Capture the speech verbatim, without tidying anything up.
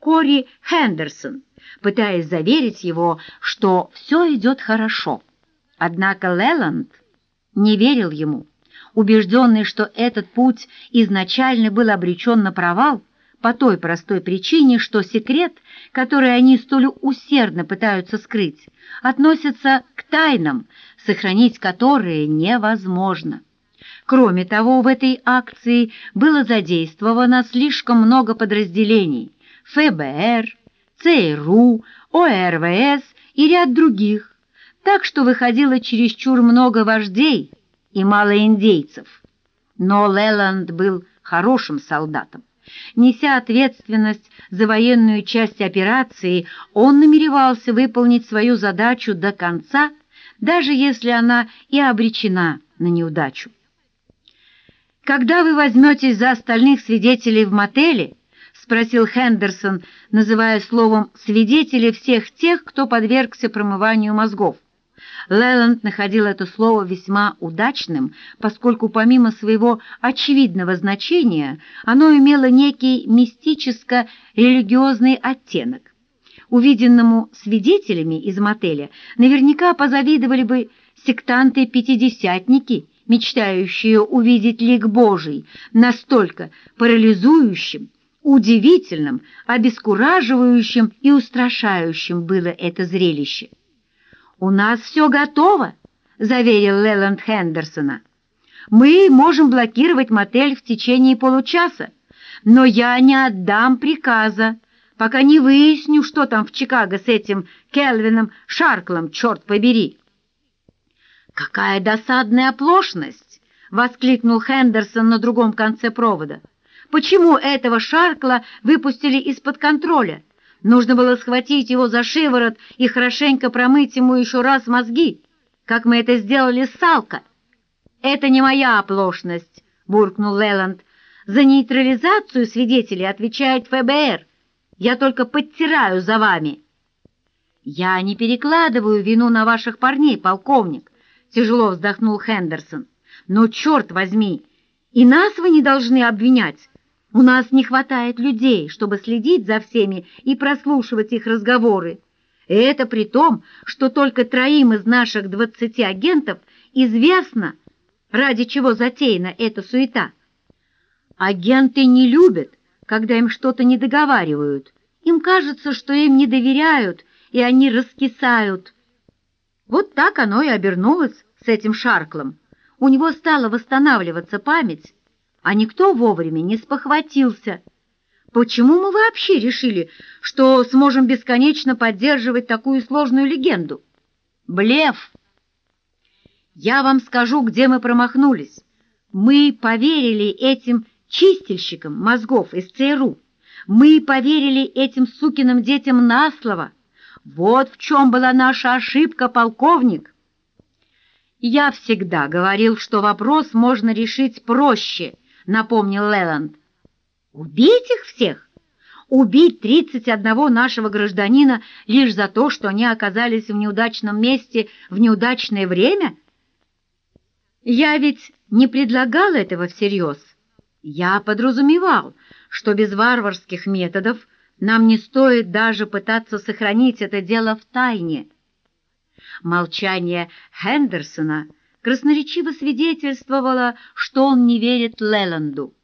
Кори Хендерсон, пытаясь заверить его, что все идет хорошо. Однако Леланд не верил ему, убежденный, что этот путь изначально был обречен на провал по той простой причине, что секрет, который они столь усердно пытаются скрыть, относится к тайнам, сохранить которые невозможно. Кроме того, в этой акции было задействовано слишком много подразделений — эф бэ эр, цэ эр у, о эр вэ эс и ряд других, так что выходило чересчур много вождей и мало индейцев. Но Леланд был хорошим солдатом. Неся ответственность за военную часть операции, он намеревался выполнить свою задачу до конца, даже если она и обречена на неудачу. «Когда вы возьметесь за остальных свидетелей в мотеле?» — спросил Хендерсон, называя словом «свидетели» всех тех, кто подвергся промыванию мозгов. Леланд находил это слово весьма удачным, поскольку помимо своего очевидного значения оно имело некий мистическо-религиозный оттенок. Увиденному свидетелями из мотеля наверняка позавидовали бы сектанты-пятидесятники, мечтающие увидеть лик Божий, настолько парализующим, удивительным, обескураживающим и устрашающим было это зрелище. «У нас все готово», — заверил Леланд Хендерсона. «Мы можем блокировать мотель в течение получаса, но я не отдам приказа, пока не выясню, что там в Чикаго с этим Келвином Шарклом, черт побери». «Какая досадная оплошность!» — воскликнул Хендерсон на другом конце провода. «Почему этого Шаркла выпустили из-под контроля? Нужно было схватить его за шиворот и хорошенько промыть ему еще раз мозги, как мы это сделали с Салко». «Это не моя оплошность», — буркнул Леланд. «За нейтрализацию свидетелей отвечает эф бэ эр. Я только подтираю за вами». «Я не перекладываю вину на ваших парней, полковник», — тяжело вздохнул Хендерсон. «Но, черт возьми, и нас вы не должны обвинять. У нас не хватает людей, чтобы следить за всеми и прослушивать их разговоры. И это при том, что только троим из наших двадцати агентов известно, ради чего затеяна эта суета. Агенты не любят, когда им что-то не договаривают. Им кажется, что им не доверяют, и они раскисают. Вот так оно и обернулось с этим Шарклом. У него стала восстанавливаться память, а никто вовремя не спохватился. Почему мы вообще решили, что сможем бесконечно поддерживать такую сложную легенду? Блеф! Я вам скажу, где мы промахнулись. Мы поверили этим чистильщикам мозгов из цэ эр у. Мы поверили этим сукиным детям на слово. Вот в чем была наша ошибка, полковник. Я всегда говорил, что вопрос можно решить проще, напомнил Леланд. Убить их всех? Убить тридцать одного нашего гражданина лишь за то, что они оказались в неудачном месте в неудачное время? Я ведь не предлагал этого всерьез. Я подразумевал, что без варварских методов нам не стоит даже пытаться сохранить это дело в тайне. Молчание Хендерсона красноречиво свидетельствовало, что он не верит Леланду.